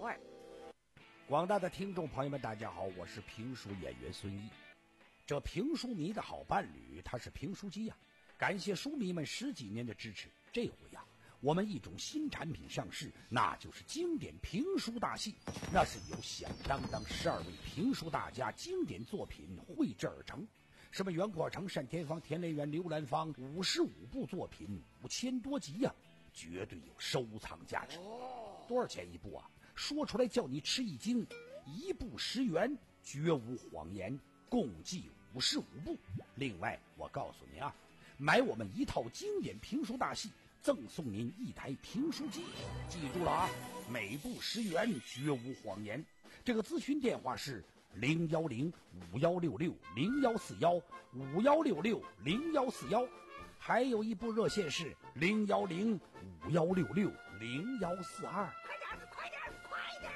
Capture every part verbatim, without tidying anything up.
味儿。 广大的听众朋友们，大家好，我是评书演员孙毅。这评书迷的好伴侣，他是评书机呀、啊。感谢书迷们十几年的支持，这回呀、啊，我们一种新产品上市，那就是经典评书大戏。那是由响当当十二位评书大家经典作品绘制而成。什么袁阔成、单田芳、田连元、刘兰芳，五十五部作品，五千多集呀、啊，绝对有收藏价值。多少钱一部啊？说出来叫你吃一惊，一部十元，绝无谎言，共计五十五部。另外，我告诉你啊，买我们一套经典评书大戏，赠送您一台评书机。记住了啊，每部十元，绝无谎言。这个咨询电话是零幺零五幺六六零幺四幺五幺六六零幺四幺，还有一部热线是零幺零五幺六六零幺四二。 快点，快点，快点！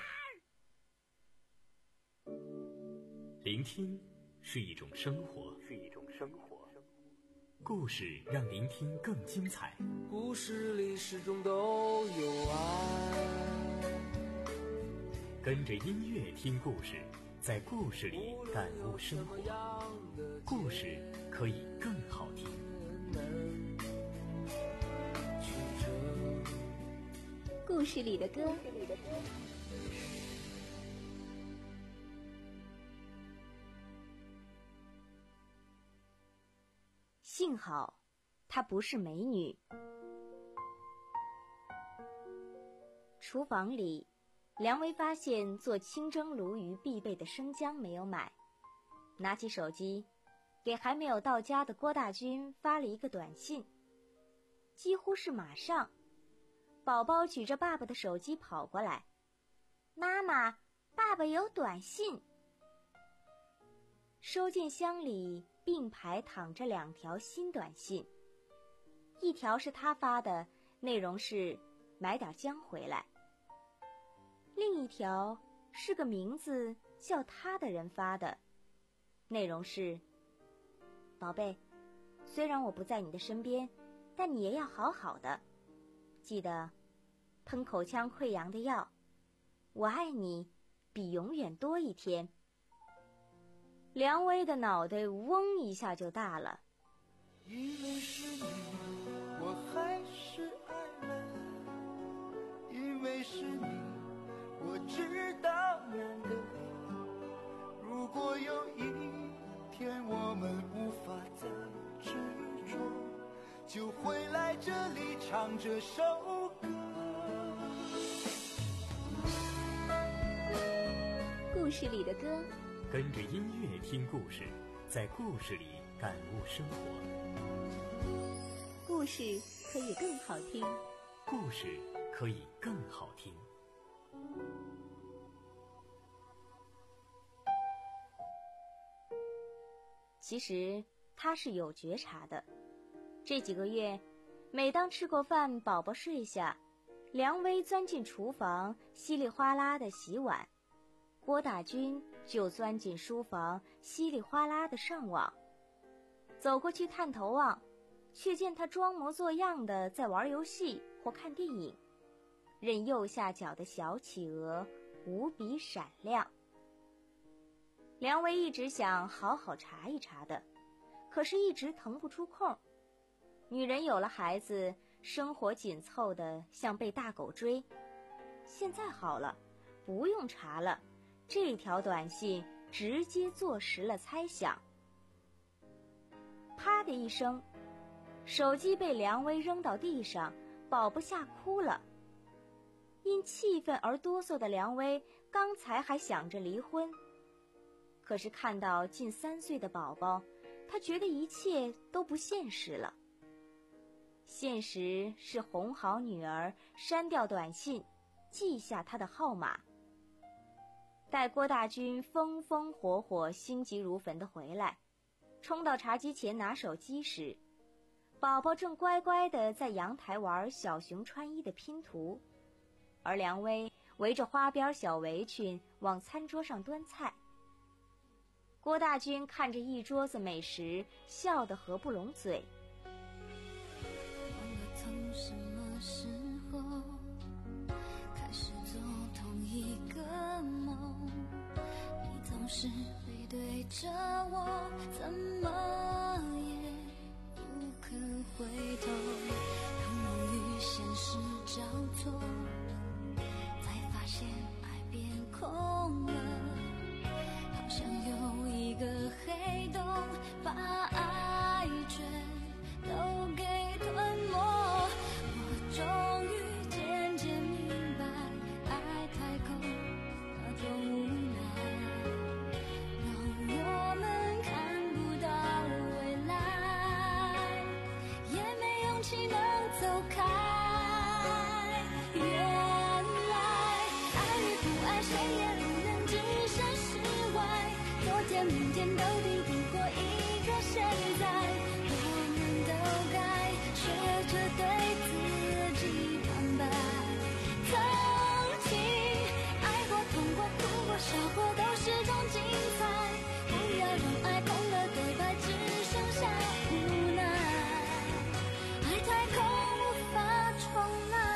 聆听是一种生活，是一种生活。故事让聆听更精彩。 故事里始终都有爱。 跟着音乐听故事，在故事里感悟生活。故事可以更好听。 故事里的歌。幸好她不是美女。厨房里，梁薇发现做清蒸鲈鱼必备的生姜没有买，拿起手机给还没有到家的郭大军发了一个短信。几乎是马上，宝宝举着爸爸的手机跑过来，妈妈，爸爸有短信。收件箱里并排躺着两条新短信，一条是他发的，内容是买点姜回来，另一条是个名字叫他的人发的，内容是宝贝，虽然我不在你的身边，但你也要好好的，记得喷口腔溃疡的药，我爱你比永远多一天。梁薇的脑袋嗡一下就大了， 因为是你我还是爱了，因为是你我知道难得，如果有一天我们无法再执着，就回来这里唱这首歌。 故事里的歌， 跟着音乐听故事，在故事里感悟生活。 故事可以更好听， 故事可以更好听。 其实他是有觉察的。这几个月，每当吃过饭，宝宝睡下，梁薇钻进厨房，稀里哗啦的洗碗，郭大军就钻进书房，稀里哗啦的上网。走过去探头望，却见他装模作样的在玩游戏或看电影，任右下角的小企鹅无比闪亮。梁薇一直想好好查一查的，可是一直腾不出空。女人有了孩子，生活紧凑的像被大狗追。现在好了，不用查了，这条短信直接坐实了猜想。啪的一声，手机被梁薇扔到地上，宝宝吓哭了。因气愤而哆嗦的梁薇刚才还想着离婚，可是看到近三岁的宝宝，她觉得一切都不现实了。现实是哄好女儿，删掉短信，记下她的号码。待郭大军风风火火、心急如焚地回来，冲到茶几前拿手机时，宝宝正乖乖地在阳台玩小熊穿衣的拼图，而梁薇围着花边小围裙往餐桌上端菜。郭大军看着一桌子美食，笑得合不拢嘴。 忘了从什么时候开始做同一天明天都抵不过一个现在，我们都该学着对自己坦白。曾经爱过痛过哭过笑过都是种精彩，不要让爱空了对白只剩下无奈，爱太空无法重来。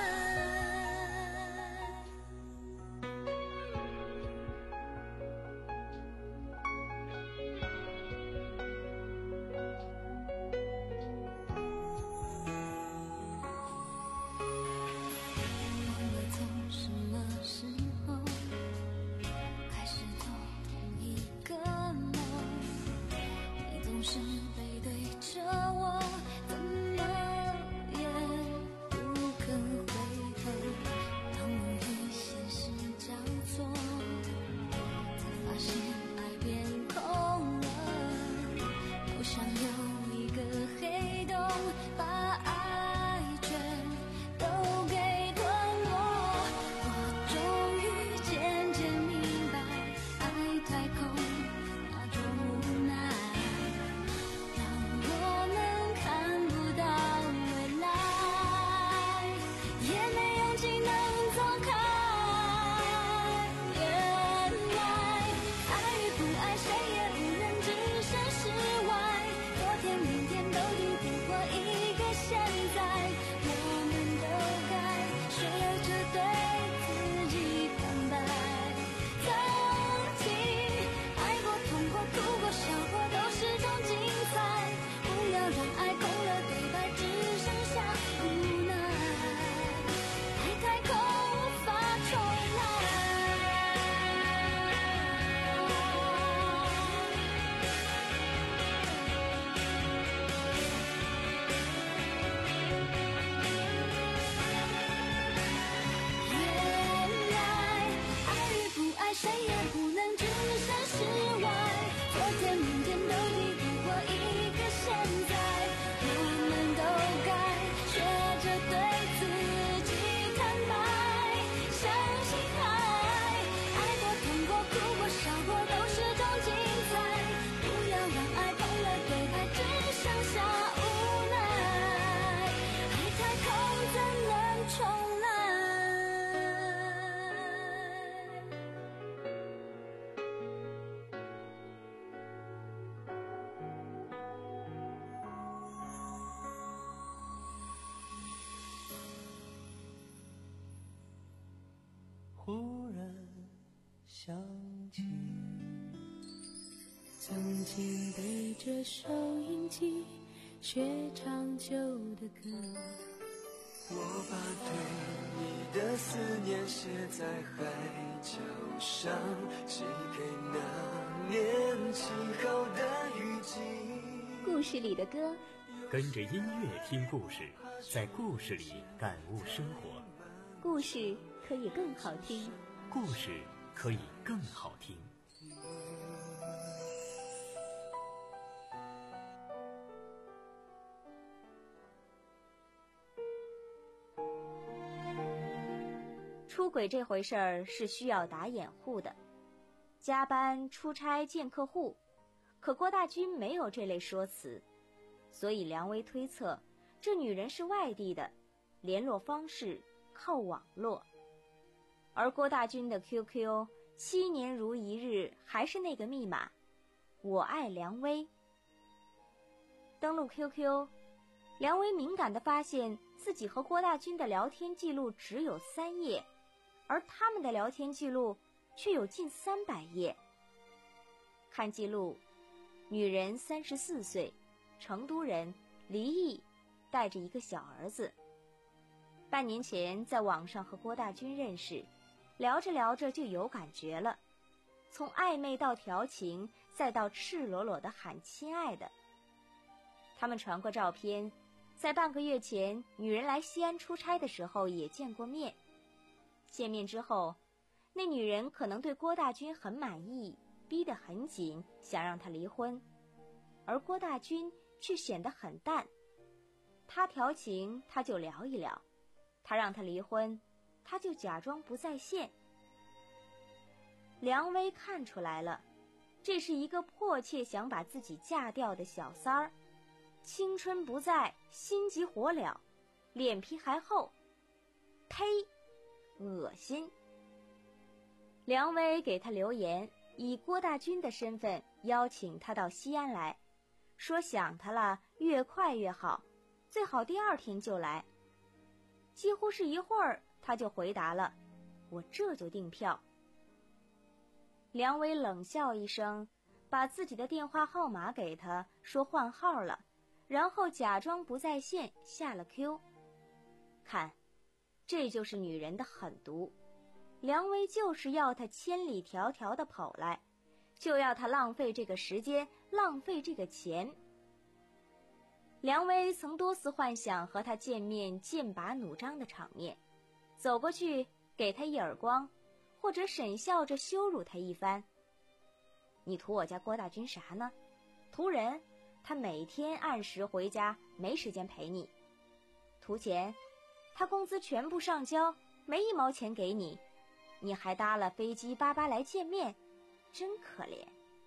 忘了从什么时候开始做同一个梦，你总是背对着我，怎么也不肯回头。当梦与现实交错，才发现爱变空了，好像有一个黑洞把爱全都给吞没。我终于渐渐明白，爱太空那种无奈，让我们看不到未来，也没勇气能走开。原来爱与不爱谁也不能置身事外，昨天明天都抵不过一个现在，我们都该学着对自己坦白。曾经爱过痛过哭过笑过都是种精彩，不要让爱空了对白只剩下无奈，爱太空无法重来。原来爱与不爱谁也不能置身事外，昨天明天都抵不过一个现在，我们都该学着对自己坦白。相信爱，爱过痛过哭过笑过都是种精彩，不要让爱空了对白只剩下无奈，爱太空怎能重来。 忽然想起，曾经对着收音机学唱旧的歌，我把对你的思念写在海角上，寄给那年晴好的雨季。 故事里的歌， 跟着音乐听故事，在故事里感悟生活。 故事可以更好听。 故事可以更好听。 出轨这回事儿是需要打掩护的，加班出差见客户，可郭大军没有这类说辞，所以梁威推测这女人是外地的，联络方式靠网络。而郭大军的 Q Q 七年如一日还是那个密码，我爱梁威。登录 Q Q， 梁威敏感地发现自己和郭大军的聊天记录只有三页，而他们的聊天记录却有近三百页。看记录，女人三十四岁，成都人，离异，带着一个小儿子。半年前在网上和郭大军认识，聊着聊着就有感觉了，从暧昧到调情，再到赤裸裸地喊亲爱的。他们传过照片，在半个月前女人来西安出差的时候也见过面。见面之后，那女人可能对郭大军很满意，逼得很紧，想让他离婚，而郭大军却显得很淡。他调情他就聊一聊，他让他离婚他就假装不在线。梁威看出来了， 这是一个迫切想把自己嫁掉的小三儿，青春不在，心急火燎，脸皮还厚，呸，恶心。梁威给他留言，以郭大军的身份邀请他到西安来，说想他了，越快越好，最好第二天就来。几乎是一会儿，他就回答了，我这就订票。梁威冷笑一声，把自己的电话号码给他，说换号了，然后假装不在线下了 Q。 看，这就是女人的狠毒。梁威就是要他千里迢迢地跑来，就要他浪费这个时间，浪费这个钱。梁威曾多次幻想和他见面剑拔弩张的场面，走过去给他一耳光，或者沈笑着羞辱他一番。你图我家郭大军啥呢？图人，他每天按时回家，没时间陪你。图钱，他工资全部上交，没一毛钱给你，你还搭了飞机巴巴来见面，真可怜。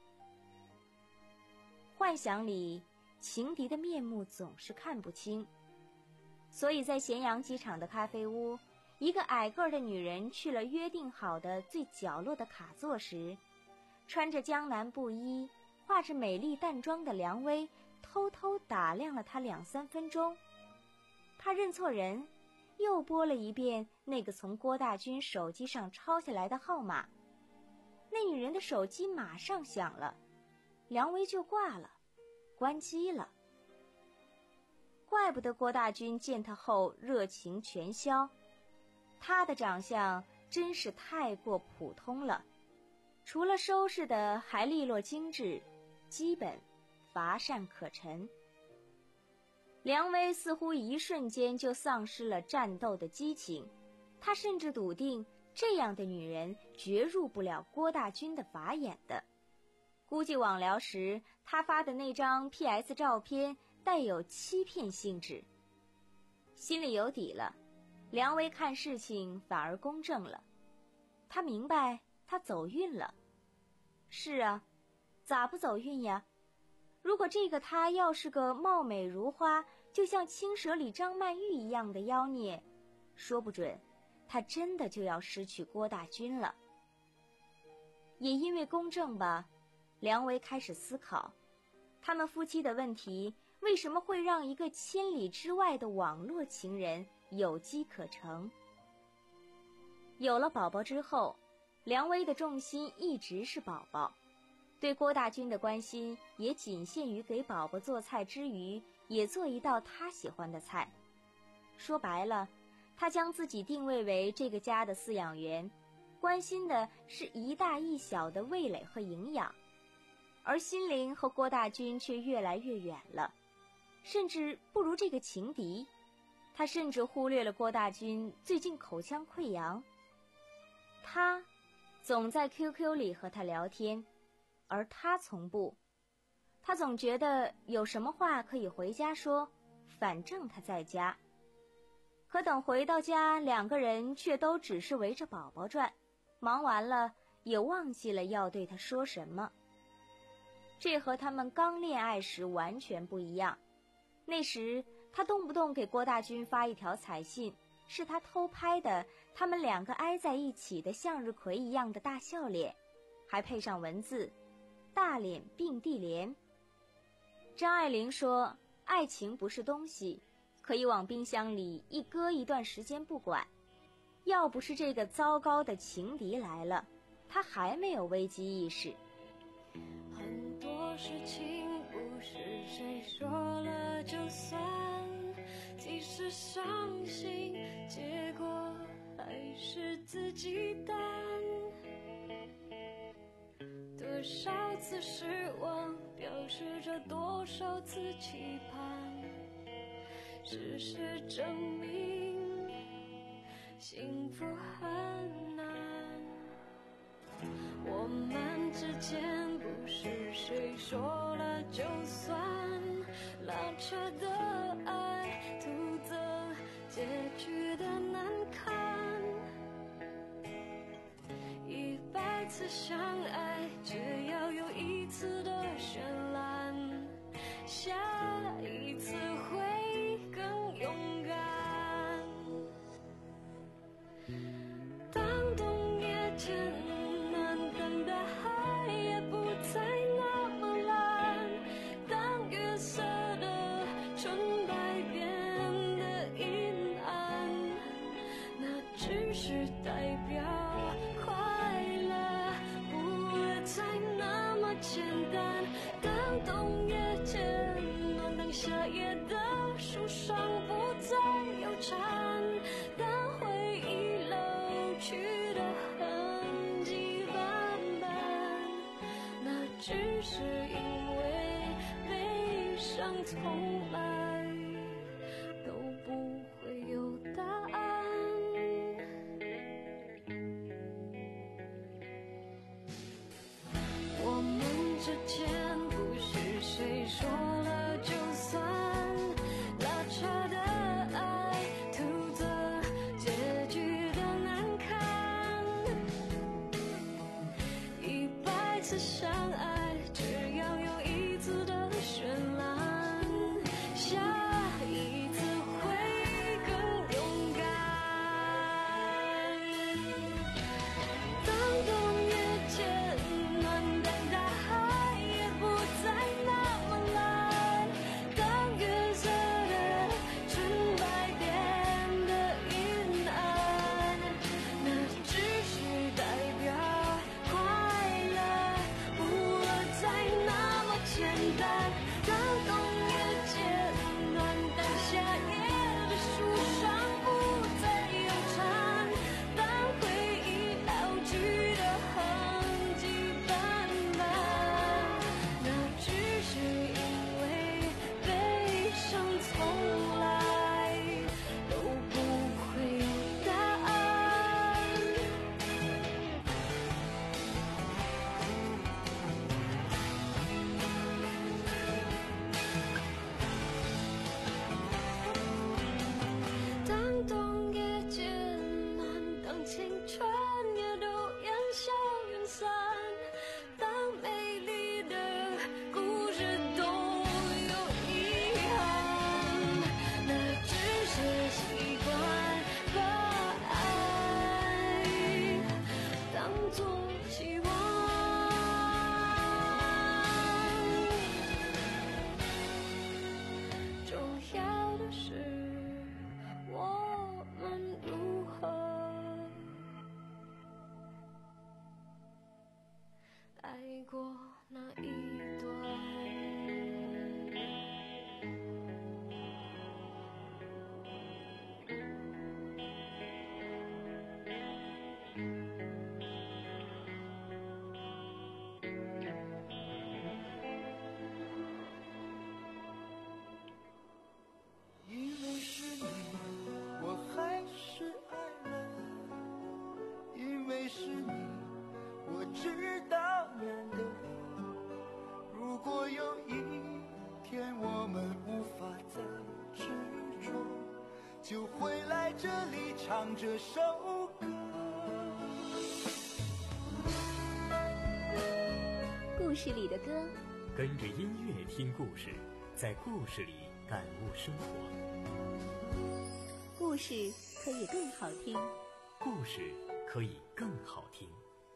幻想里情敌的面目总是看不清，所以在咸阳机场的咖啡屋，一个矮个儿的女人去了约定好的最角落的卡座时，穿着江南布衣，画着美丽淡妆的梁威偷偷打量了她两三分钟，怕认错人，又拨了一遍那个从郭大军手机上抄下来的号码。那女人的手机马上响了，梁威就挂了，关机了。怪不得郭大军见他后热情全消，他的长相真是太过普通了，除了收拾的还利落精致，基本乏善可陈。梁威似乎一瞬间就丧失了战斗的激情，他甚至笃定这样的女人绝入不了郭大军的法眼的。估计网聊时他发的那张 P S 照片带有欺骗性质。心里有底了，梁威看事情反而公正了，他明白他走运了。是啊，咋不走运呀？如果这个他要是个貌美如花，就像青蛇里张曼玉一样的妖孽，说不准他真的就要失去郭大军了。也因为公正吧，梁威开始思考，他们夫妻的问题为什么会让一个千里之外的网络情人有机可乘。有了宝宝之后，梁威的重心一直是宝宝，对郭大军的关心也仅限于给宝宝做菜之余，也做一道他喜欢的菜。说白了，他将自己定位为这个家的饲养员，关心的是一大一小的味蕾和营养，而心灵和郭大军却越来越远了，甚至不如这个情敌。他甚至忽略了郭大军最近口腔溃疡，他总在 Q Q 里和他聊天，而他从不。他总觉得有什么话可以回家说，反正他在家。可等回到家，两个人却都只是围着宝宝转，忙完了也忘记了要对他说什么。这和他们刚恋爱时完全不一样。那时他动不动给郭大军发一条彩信，是他偷拍的他们两个挨在一起的向日葵一样的大笑脸，还配上文字大脸并蒂莲。张爱玲说，爱情不是东西，可以往冰箱里一搁一段时间不管。要不是这个糟糕的情敌来了，他还没有危机意识。 很多事情不是谁说了就算，即使伤心，结果还是自己担。多少次失望，表示着多少次期盼。事实证明，幸福很难。我们之间不是谁说了就算，拉扯的爱，徒增结局的难堪。一百次相爱，只要有一次的绚烂，下一次会更勇敢。当冬夜渐暖，当大海也不再那么蓝，当月色的纯白变得阴暗，那只是代表快乐不会再那么简单。当冬夜渐暖，当夏夜的树上不再有蝉，当回忆老去的痕迹斑斑，那只是因为悲伤从来都不会有答案。我们之间不是谁说了就算，拉扯的爱徒增结局的难堪，一百次相爱只要有一次的绚烂，下一次会更勇敢。当冬夜渐暖，当大海也不再那么蓝，当月色的纯白变得阴暗，那只是代表快乐不会再那么简单。当冬夜渐暖，当夏夜的树上不再有蝉，当回忆老去的痕迹斑斑，那只是因为悲伤从来都不会有答案。当冬夜渐暖，当青春也都烟消云散，当美丽的故事都有遗憾，那只是习惯把爱当作希望。重要的是我们如何爱过那一段。 因为是你，我还是爱了。因为是你，我知道难得。如果有一天我们无法再执着，就回来这里唱这首歌。 故事里的歌， 跟着音乐听故事，在故事里感悟生活。 故事可以更好听。 故事可以更好听。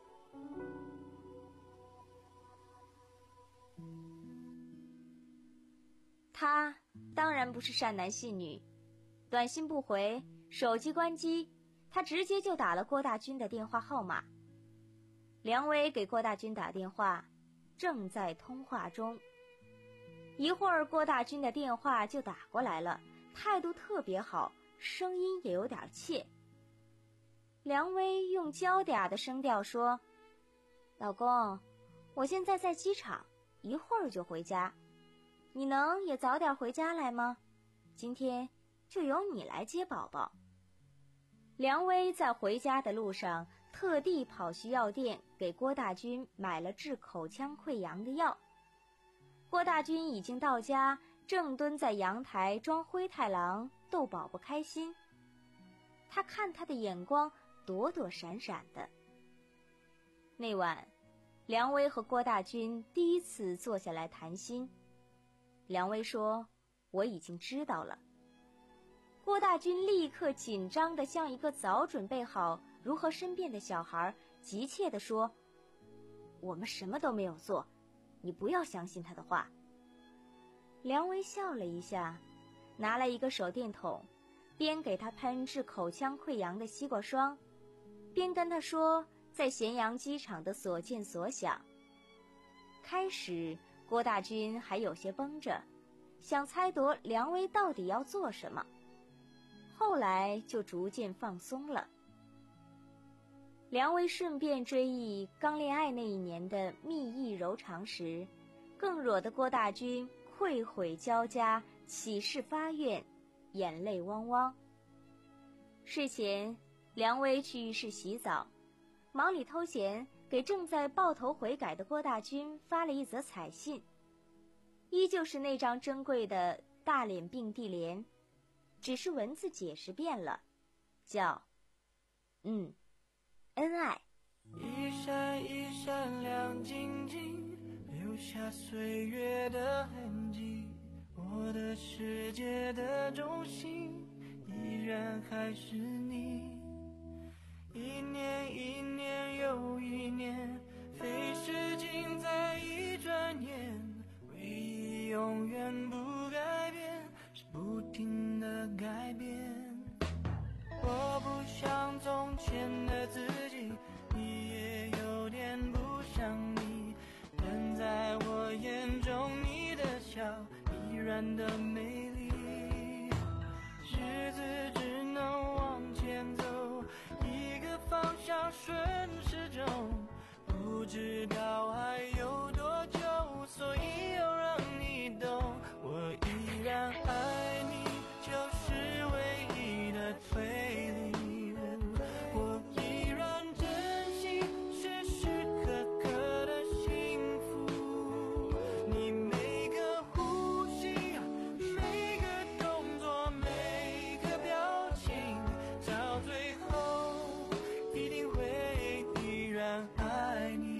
他当然不是善男信女，短信不回，手机关机，他直接就打了郭大军的电话号码。梁威给郭大军打电话，正在通话中。一会儿郭大军的电话就打过来了，态度特别好，声音也有点怯。梁威用娇嗲的声调说：老公，我现在在机场，一会儿就回家，你能也早点回家来吗？今天就由你来接宝宝。梁威在回家的路上特地跑去药店给郭大军买了治口腔溃疡的药。郭大军已经到家，正蹲在阳台装灰太狼逗宝宝开心。他看他的眼光躲躲闪闪的。那晚梁威和郭大军第一次坐下来谈心。梁威说：“我已经知道了。”郭大军立刻紧张地像一个早准备好如何申辩的小孩，急切地说：“我们什么都没有做，你不要相信他的话。”梁威笑了一下，拿来一个手电筒，边给他喷治口腔溃疡的西瓜霜，边跟他说在咸阳机场的所见所想。开始郭大军还有些绷着，想猜度梁威到底要做什么，后来就逐渐放松了。梁威顺便追忆刚恋爱那一年的蜜意柔肠时，更惹得郭大军愧悔交加，起誓发愿，眼泪汪汪。事前，梁威去浴室洗澡，忙里偷闲给正在抱头悔改的郭大军发了一则彩信，依旧是那张珍贵的大脸并蒂莲，只是文字解释变了，叫嗯恩爱。 一闪一闪亮晶晶，留下岁月的痕迹，我的世界的中心依然还是你。一年一年又一年，飞逝尽在一转眼，唯一永远不改变，是不停的改变。我不像从前的自己，你也有点不像你，但在我眼中你的笑依然的美丽。日子只能往前走，一个方向顺时钟，不知道还有多久，所以要让你懂，我依然爱你，就是唯一的推理。我依然珍惜时时刻刻的幸福，你每个呼吸，每个动作，每个表情，到最后一定会依然爱你，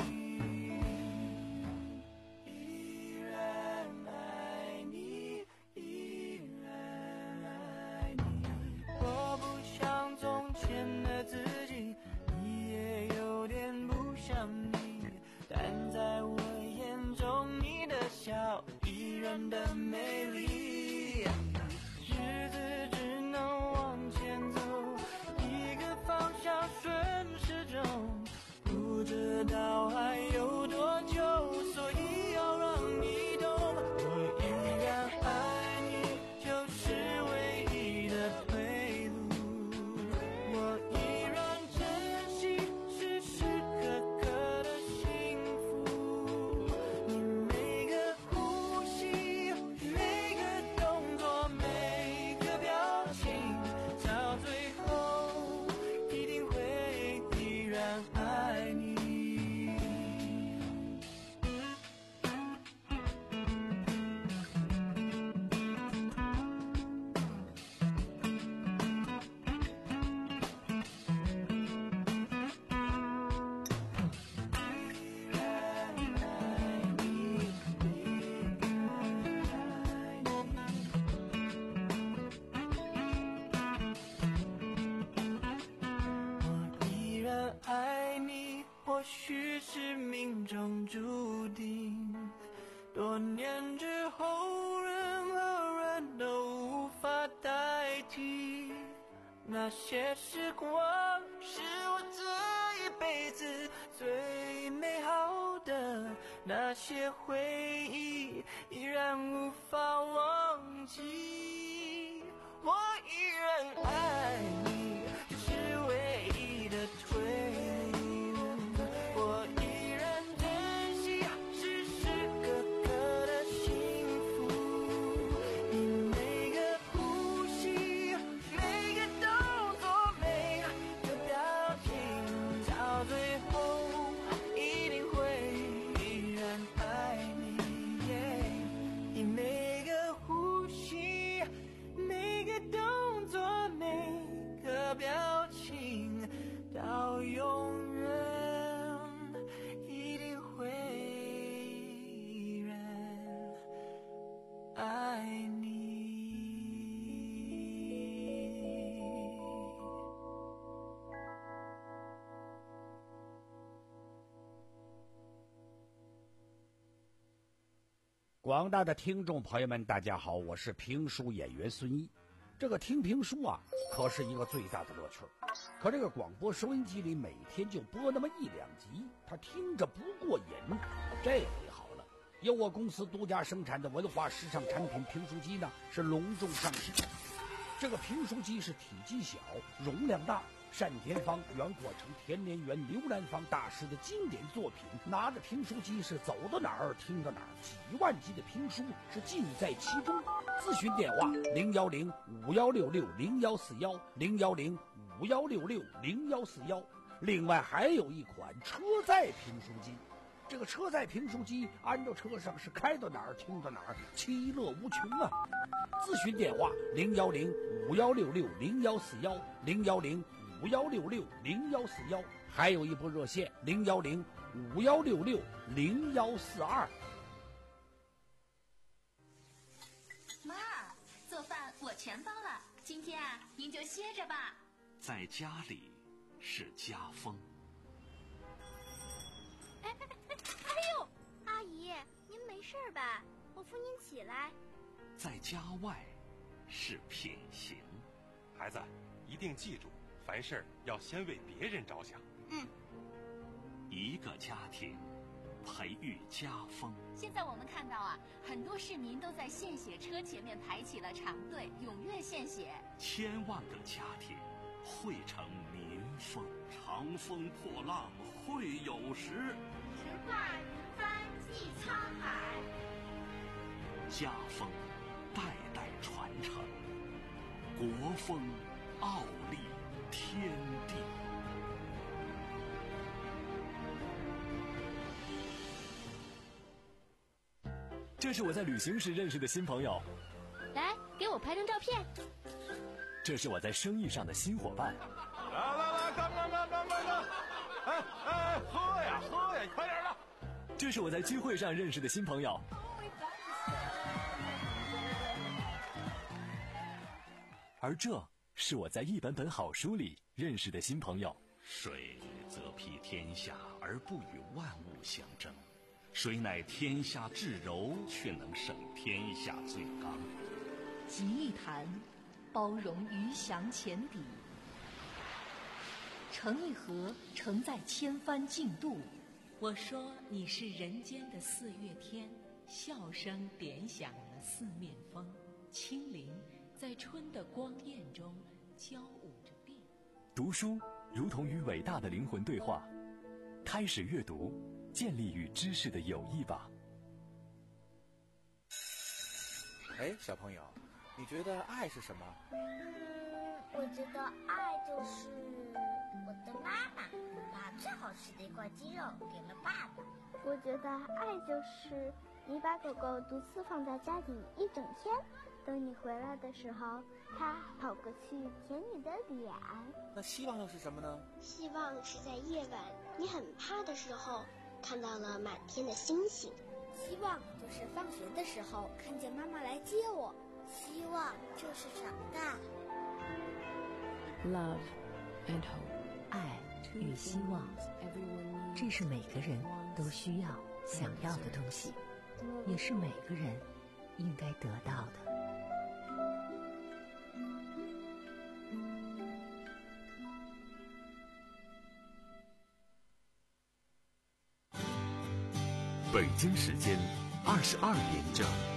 依然爱你，依然爱你。我不像从前的自己，你也有点不像你，但在我眼中你的笑依然的美丽。日子只能往前走，一个方向顺时钟，不知道还有多久，所以要让你懂，我依然爱你，就是唯一的退路。我依然珍惜时时刻刻的幸福，你每个呼吸，每个动作，每个表情，到最后一定会依然爱你。依然爱你，或许是命中注定，多年之后任何人都无法代替。那些时光是我这一辈子最美好的，那些回忆依然无法忘记。我依然爱你，就是唯一的退路。我依然珍惜时时刻刻的幸福，你每个呼吸，每个动作，每个表情，到最后一定会依然爱你。Yeah, 你每个呼吸， 广大的听众朋友们，大家好，我是评书演员孙一。这个听评书啊，可是一个最大的乐趣。可这个广播收音机里每天就播那么一两集，他听着不过瘾。这回好了，由我公司独家生产的文化时尚产品评书机呢，是隆重上市。这个评书机是体积小，容量大。单田芳、袁国成、田连元、刘兰芳大师的经典作品，拿着评书机是走到哪儿听到哪儿，几万集的评书是尽在其中。咨询电话零幺零五幺六六零幺四幺零幺零五幺六六零幺四幺。另外还有一款车载评书机，这个车载评书机安到车上是开到哪儿听到哪儿，其乐无穷啊！咨询电话零幺零五幺六六零幺四幺零幺零五幺六六零幺四幺，还有一部热线零幺零五幺六六零幺四二。 妈，做饭我全包了，今天啊，您就歇着吧。 在家里是家风。 哎哎哎哎呦，阿姨，您没事吧？我扶您起来。 在家外是品行。 孩子，一定记住，凡事要先为别人着想。 嗯。 一个家庭培育家风。 现在我们看到啊，很多市民都在献血车前面排起了长队，踊跃献血。 千万个家庭汇成民风。长风破浪会有时， 直挂云帆济沧海。 家风代代传承，国风傲立天地。 这是我在旅行时认识的新朋友， 来，给我拍张照片。 这是我在生意上的新伙伴。 来来来，干干干干干干！哎哎，喝呀喝呀，快点的！ 这是我在聚会上认识的新朋友。而这是我在一本本好书里认识的新朋友。 水则披天下而不与万物相争，水乃天下至柔，却能胜天下最刚。 集一坛，包容鱼翔浅底；盛一盒，盛在千帆竞渡。 我说你是人间的四月天，笑声点响了四面风，清灵在春的光艳中交舞着变。 读书如同与伟大的灵魂对话，开始阅读，建立与知识的友谊吧。 哎，小朋友，你觉得爱是什么？ 嗯，我觉得爱就是我的妈妈把最好吃的一块鸡肉给了爸爸。 我觉得爱就是你把狗狗独自放在家里一整天，等你回来的时候，它跑过去舔你的脸。 那希望又是什么呢？ 希望是在夜晚你很怕的时候，看到了满天的星星。 希望就是放学的时候看见妈妈来接我。希望就是长大。 Love and hope， 爱与希望，这是每个人都需要、想要的东西，也是每个人应该得到的。 北京时间二十二点整。